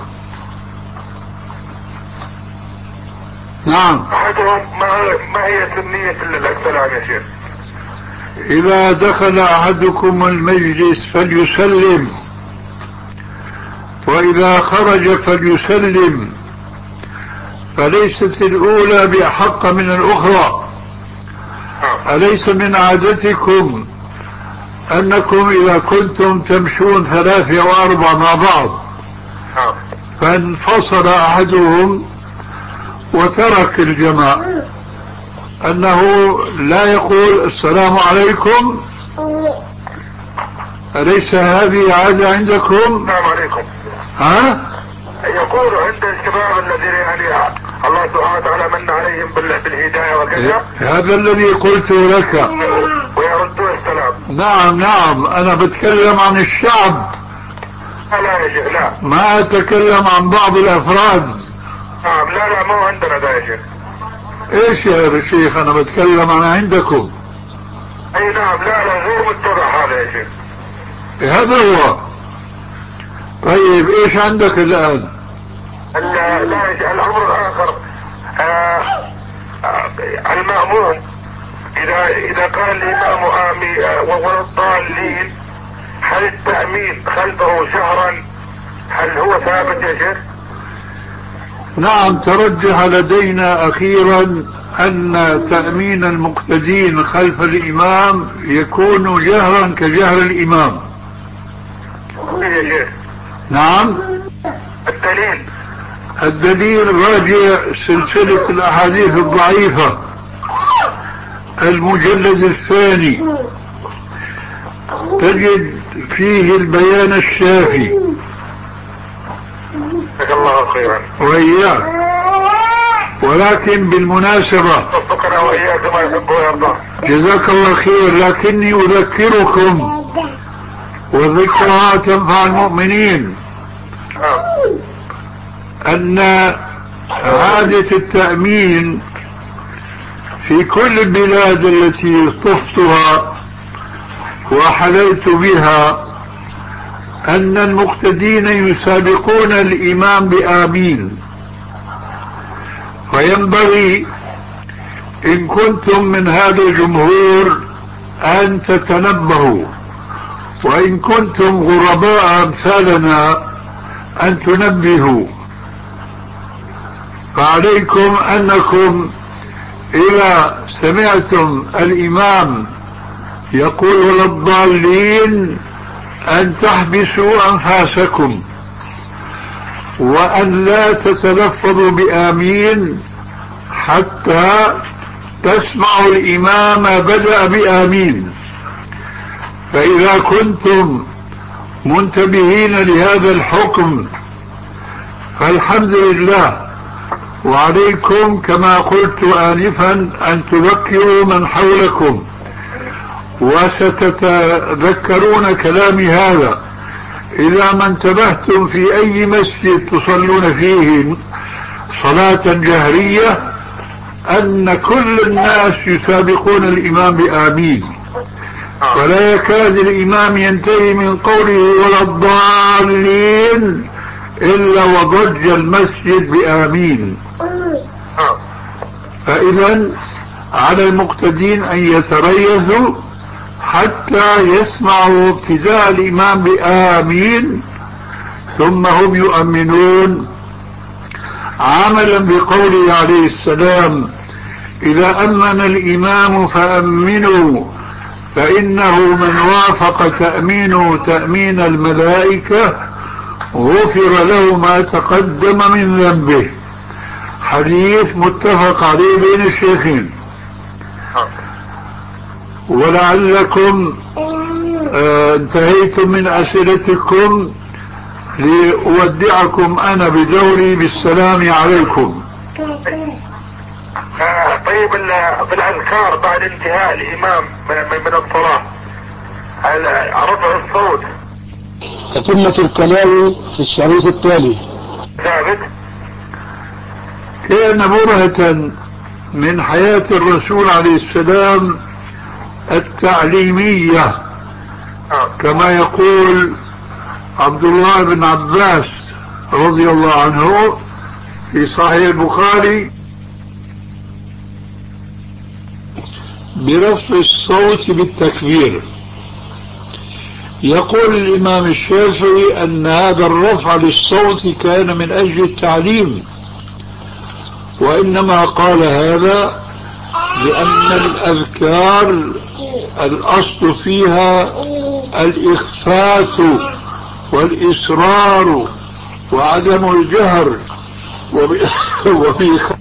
نعم. أحدهم ما, ما هي سنية السلام يا شيخ؟ إذا دخل أحدكم المجلس فليسلم، وإذا خرج فليسلم، فليست الأولى بأحق من الأخرى. أليس من عادتكم أنكم إذا كنتم تمشون ثلاثة أو أربعة مع بعض فانفصل أحدهم وترك الجماعة أنه لا يقول السلام عليكم؟ أليس هذه عادة عندكم؟ السلام عليكم. ها؟ يقول عند الشباب الذين يعني الله سبحانه وتعالى من عليهم بالهداية وكذا، هذا الذي قلت لك، ويردون السلام. نعم نعم، أنا بتكلم عن الشعب. لا يا شيخ لا. ما أتكلم عن بعض الأفراد. نعم لا لا، ما هو عندنا ده يا شيخ. ايش يا شيخ؟ انا بتكلم عن عندكم. اي نعم. لا لا غير متبع هذا يا شيخ. هذا هو. طيب ايش عندك الان؟ لا لا يا شيخ. الامر الاخر آه آه المأموم اذا اذا قال الامام امي آه ولا الضالين، هل التأمين خلفه شهرا هل هو ثابت يا شيخ؟ نعم، ترجح لدينا أخيرا أن تأمين المقتدين خلف الإمام يكون جهرا كجهر الإمام. يا شيخ؟ نعم. الدليل الدليل راجع سلسلة الأحاديث الضعيفة المجلد الثاني، تجد فيه البيان الشافي. جزاك الله خيرا. وإياك. ولكن بالمناسبة شكرا وإياك ما يحب ويرضى. جزاك الله خير، لكني أذكركم والذكرى تنفع المؤمنين أن عادة التأمين في كل البلاد التي طفتها وحللت بها أن المقتدين يسابقون الإمام بآمين. فينبغي إن كنتم من هذا الجمهور أن تتنبهوا، وإن كنتم غرباء أمثالنا أن تنبهوا. فعليكم أنكم إذا سمعتم الإمام يقول ولا الضالين أن تحبسوا أنفاسكم، وأن لا تتلفظوا بآمين حتى تسمعوا الإمام بدأ بآمين. فإذا كنتم منتبهين لهذا الحكم فالحمد لله، وعليكم كما قلت آنفا أن تذكروا من حولكم، وستتذكرون كلامي هذا إذا ما انتبهتم في أي مسجد تصلون فيه صلاة جهرية أن كل الناس يسابقون الإمام بآمين، ولا يكاد الإمام ينتهي من قوله ولا الضالين إلا وضج المسجد بآمين. فإذا على المقتدين أن يتريثوا حتى يسمعوا ابتداء الإمام بآمين ثم هم يؤمنون، عملا بقوله عليه السلام إذا أمن الإمام فأمنوا فإنه من وافق تأمينه تأمين الملائكة غفر له ما تقدم من ذنبه. حديث متفق عليه بين الشيخين. ولعلكم آه انتهيتم من أسئلتكم لأودعكم أنا بدوري بالسلام عليكم. آه طيب بالأذكار بعد انتهاء الإمام من الصلاة رفع الصوت تتمة الكلام في الشريط التالي. ثابت. كان برهة من حياة الرسول عليه السلام التعليمية كما يقول عبد الله بن عباس رضي الله عنه في صحيح البخاري برفع الصوت بالتكبير. يقول الإمام الشافعي أن هذا الرفع للصوت كان من أجل التعليم، وإنما قال هذا لأن الأذكار الأصل فيها الإخفاء والإصرار وعدم الجهر وفي